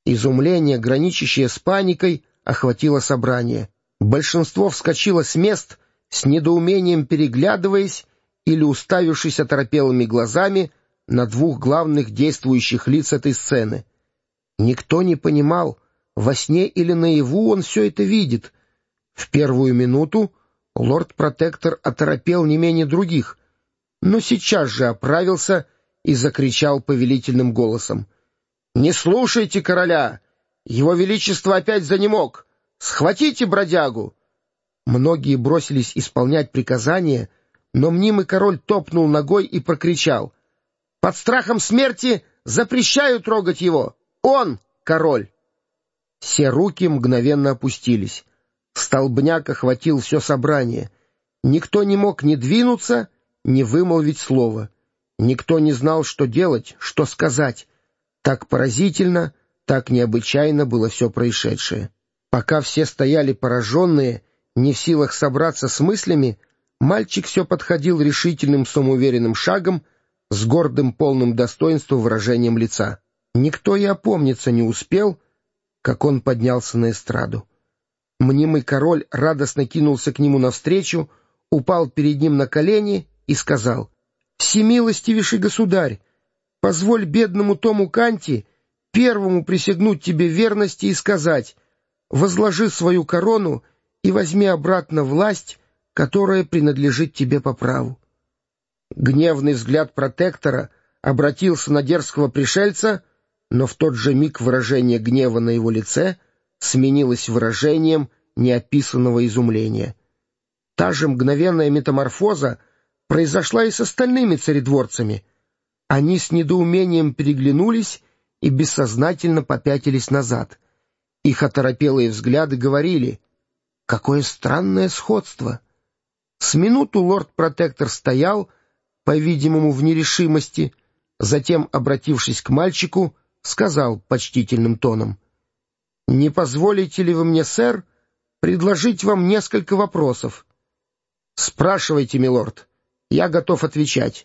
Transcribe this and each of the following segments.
Изумление, граничащее с паникой, охватило собрание. Большинство вскочило с мест, с недоумением переглядываясь или уставившись оторопелыми глазами на двух главных действующих лиц этой сцены. Никто не понимал, во сне или наяву он все это видит. В первую минуту лорд-протектор оторопел не менее других, но сейчас же оправился и закричал повелительным голосом: «Не слушайте короля! Его величество опять занемог! Схватите бродягу!» Многие бросились исполнять приказание, но мнимый король топнул ногой и прокричал: «Под страхом смерти запрещаю трогать его! Он король!» Все руки мгновенно опустились. Столбняк охватил все собрание. Никто не мог ни двинуться, ни вымолвить слова. Никто не знал, что делать, что сказать. Так поразительно, так необычайно было все происшедшее. Пока все стояли пораженные, не в силах собраться с мыслями, мальчик все подходил решительным самоуверенным шагом, с гордым полным достоинства выражением лица. Никто и опомниться не успел, как он поднялся на эстраду. Мнимый король радостно кинулся к нему навстречу, упал перед ним на колени и сказал: «Всемилостивейший государь, позволь бедному Тому Канти первому присягнуть тебе верности и сказать: возложи свою корону и возьми обратно власть, которая принадлежит тебе по праву». Гневный взгляд протектора обратился на дерзкого пришельца, но в тот же миг выражение гнева на его лице сменилось выражением неописанного изумления. Та же мгновенная метаморфоза произошла и с остальными царедворцами. Они с недоумением переглянулись и бессознательно попятились назад. Их оторопелые взгляды говорили: «Какое странное сходство!» С минуту лорд-протектор стоял, по-видимому, в нерешимости, затем, обратившись к мальчику, сказал почтительным тоном: «Не позволите ли вы мне, сэр, предложить вам несколько вопросов?» «Спрашивайте, милорд, я готов отвечать».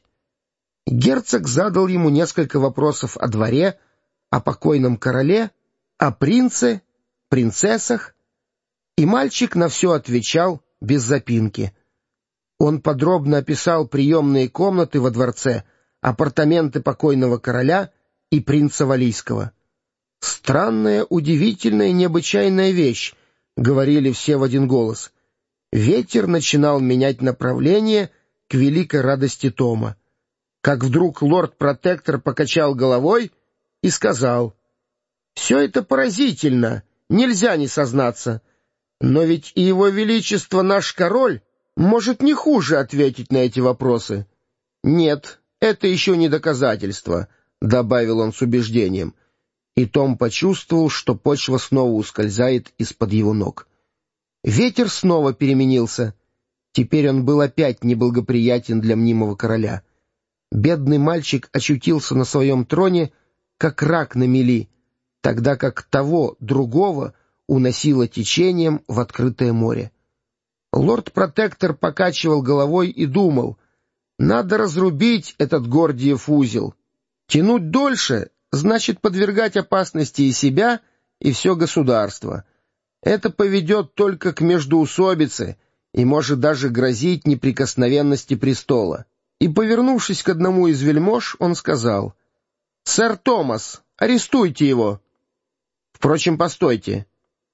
Герцог задал ему несколько вопросов о дворе, о покойном короле, о принце, принцессах, и мальчик на все отвечал без запинки. Он подробно описал приемные комнаты во дворце, апартаменты покойного короля и принца Валийского. «Странная, удивительная, необычайная вещь», — говорили все в один голос. Ветер начинал менять направление к великой радости Тома. Как вдруг лорд-протектор покачал головой и сказал: «Все это поразительно, нельзя не сознаться. Но ведь и его величество наш король может не хуже ответить на эти вопросы». «Нет, это еще не доказательство», — добавил он с убеждением. И Том почувствовал, что почва снова ускользает из-под его ног. Ветер снова переменился. Теперь он был опять неблагоприятен для мнимого короля. Бедный мальчик очутился на своем троне, как рак на мели, тогда как того, другого, уносило течением в открытое море. Лорд-протектор покачивал головой и думал: надо разрубить этот Гордиев узел. Тянуть дольше значит подвергать опасности и себя, и все государство. Это поведет только к междоусобице и может даже грозить неприкосновенности престола. И, повернувшись к одному из вельмож, он сказал: «Сэр Томас, арестуйте его». Впрочем, постойте.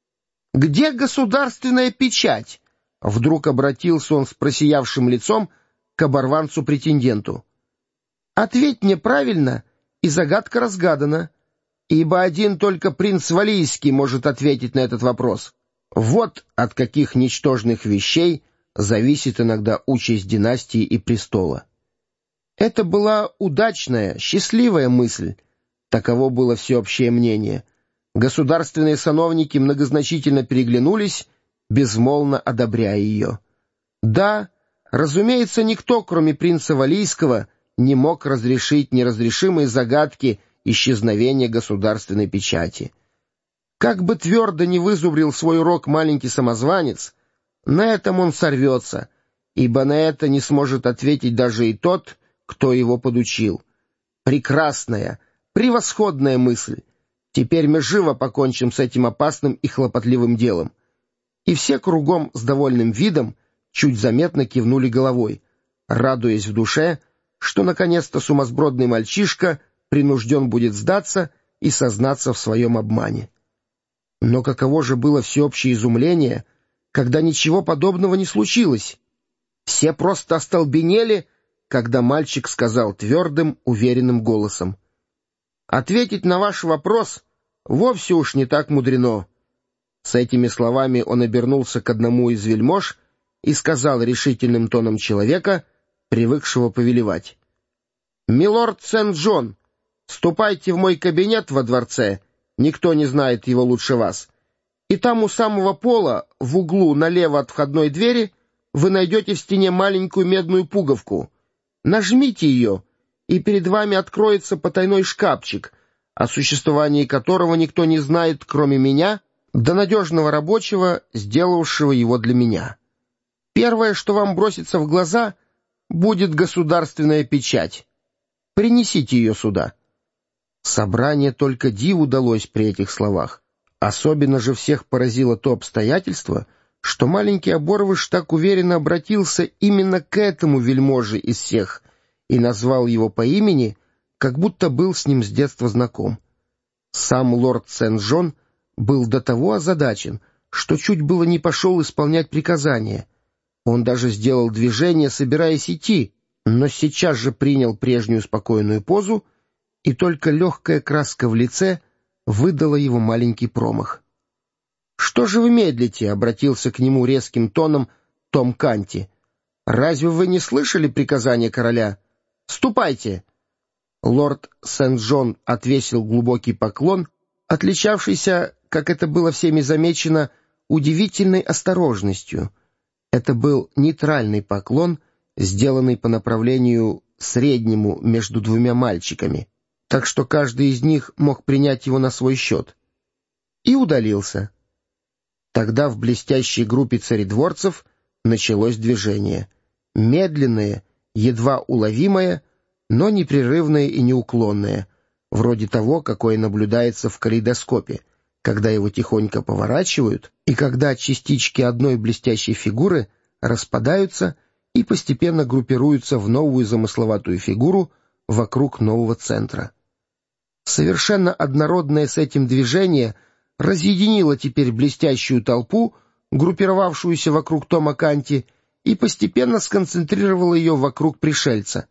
«Где государственная печать?» Вдруг обратился он с просиявшим лицом к оборванцу-претенденту. «Ответь мне правильно, и загадка разгадана, ибо один только принц Валийский может ответить на этот вопрос. Вот от каких ничтожных вещей зависит иногда участь династии и престола». Это была удачная, счастливая мысль. Таково было всеобщее мнение. Государственные сановники многозначительно переглянулись, безмолвно одобряя ее. Да, разумеется, никто, кроме принца Валийского, не мог разрешить неразрешимые загадки исчезновения государственной печати. Как бы твердо ни вызубрил свой урок маленький самозванец, на этом он сорвется, ибо на это не сможет ответить даже и тот, кто его подучил. Прекрасная, превосходная мысль. Теперь мы живо покончим с этим опасным и хлопотливым делом». И все кругом с довольным видом чуть заметно кивнули головой, радуясь в душе, что наконец-то сумасбродный мальчишка принужден будет сдаться и сознаться в своем обмане. Но каково же было всеобщее изумление, когда ничего подобного не случилось. Все просто остолбенели, когда мальчик сказал твердым, уверенным голосом: «Ответить на ваш вопрос вовсе уж не так мудрено». С этими словами он обернулся к одному из вельмож и сказал решительным тоном человека, привыкшего повелевать: «Милорд Сент-Джон, ступайте в мой кабинет во дворце, никто не знает его лучше вас, и там у самого пола, в углу налево от входной двери, вы найдете в стене маленькую медную пуговку. Нажмите ее, и перед вами откроется потайной шкафчик, о существовании которого никто не знает, кроме меня, до надежного рабочего, сделавшего его для меня. Первое, что вам бросится в глаза, будет государственная печать. Принесите ее сюда». Собрание только диву далось при этих словах. Особенно же всех поразило то обстоятельство, что маленький оборвыш так уверенно обратился именно к этому вельможе из всех и назвал его по имени, как будто был с ним с детства знаком. Сам лорд Сент-Джон был до того озадачен, что чуть было не пошел исполнять приказание. Он даже сделал движение, собираясь идти, но сейчас же принял прежнюю спокойную позу, и только легкая краска в лице выдала его маленький промах. «Что же вы медлите?» — обратился к нему резким тоном Том Канти. «Разве вы не слышали приказания короля? Ступайте!» Лорд Сент-Джон отвесил глубокий поклон, отличавшийся, как это было всеми замечено, удивительной осторожностью. Это был нейтральный поклон, сделанный по направлению среднему между двумя мальчиками, так что каждый из них мог принять его на свой счет. И удалился. Тогда в блестящей группе царедворцев началось движение. Медленное, едва уловимое, но непрерывное и неуклонное, вроде того, какое наблюдается в калейдоскопе, когда его тихонько поворачивают, и когда частички одной блестящей фигуры распадаются и постепенно группируются в новую замысловатую фигуру вокруг нового центра. Совершенно однородное с этим движение разъединило теперь блестящую толпу, группировавшуюся вокруг Тома Канти, и постепенно сконцентрировало ее вокруг пришельца.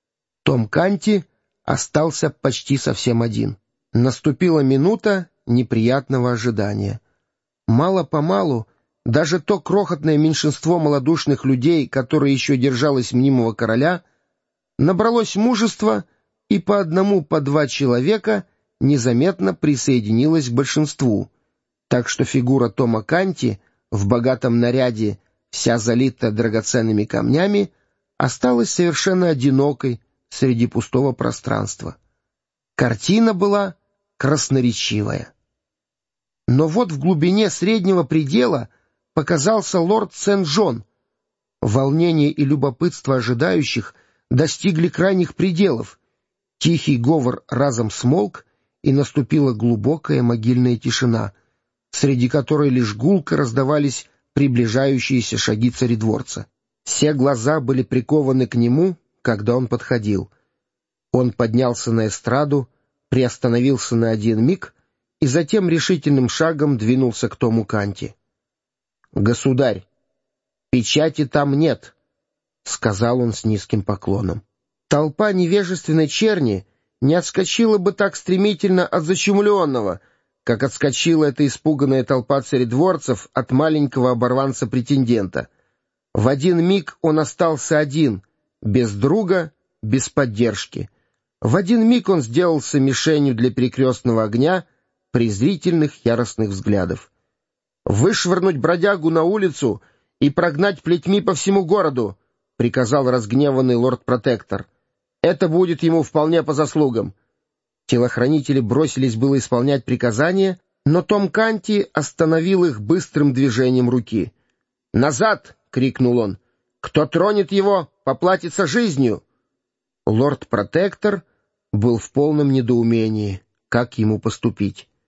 Том Канти остался почти совсем один. Наступила минута неприятного ожидания. Мало-помалу даже то крохотное меньшинство малодушных людей, которое еще держалось мнимого короля, набралось мужества и по одному, по два человека незаметно присоединилось к большинству, так что фигура Тома Канти в богатом наряде, вся залита драгоценными камнями, осталась совершенно одинокой среди пустого пространства. Картина была красноречивая. Но вот в глубине среднего предела показался лорд Сент-Джон. Волнение и любопытство ожидающих достигли крайних пределов. Тихий говор разом смолк, и наступила глубокая могильная тишина, среди которой лишь гулко раздавались приближающиеся шаги царедворца. Все глаза были прикованы к нему, когда он подходил. Он поднялся на эстраду, приостановился на один миг и затем решительным шагом двинулся к Тому Канти. «Государь, печати там нет», — сказал он с низким поклоном. Толпа невежественной черни не отскочила бы так стремительно от зачумленного, как отскочила эта испуганная толпа царедворцев от маленького оборванца-претендента. В один миг он остался один, без друга, без поддержки. В один миг он сделался мишенью для перекрестного огня презрительных яростных взглядов. «Вышвырнуть бродягу на улицу и прогнать плетьми по всему городу», — приказал разгневанный лорд-протектор. «Это будет ему вполне по заслугам». Телохранители бросились было исполнять приказание, но Том Канти остановил их быстрым движением руки. «Назад!» — крикнул он. «Кто тронет его, поплатится жизнью!» Лорд-протектор был в полном недоумении, как ему поступить.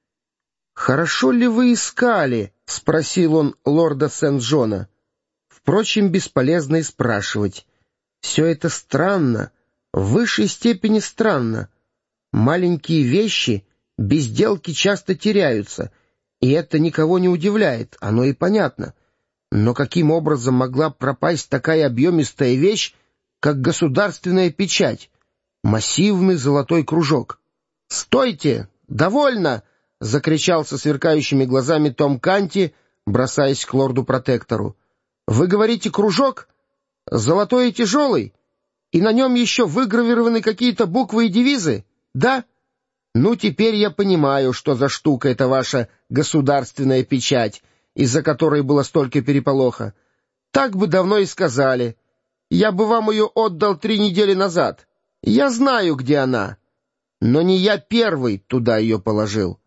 «Хорошо ли вы искали?» — спросил он лорда Сент-Джона. Впрочем, бесполезно и спрашивать. Все это странно, в высшей степени странно. Маленькие вещи, безделки часто теряются, и это никого не удивляет, оно и понятно. Но каким образом могла пропасть такая объемистая вещь, как государственная печать? Массивный золотой кружок. «Стойте! Довольно!» — закричал со сверкающими глазами Том Канти, бросаясь к лорду-протектору. «Вы говорите, кружок? Золотой и тяжелый? И на нем еще выгравированы какие-то буквы и девизы? Да? Ну, теперь я понимаю, что за штука эта ваша государственная печать, из-за которой было столько переполоха. Так бы давно и сказали. Я бы вам ее отдал 3 недели назад. Я знаю, где она. Но не я первый туда ее положил.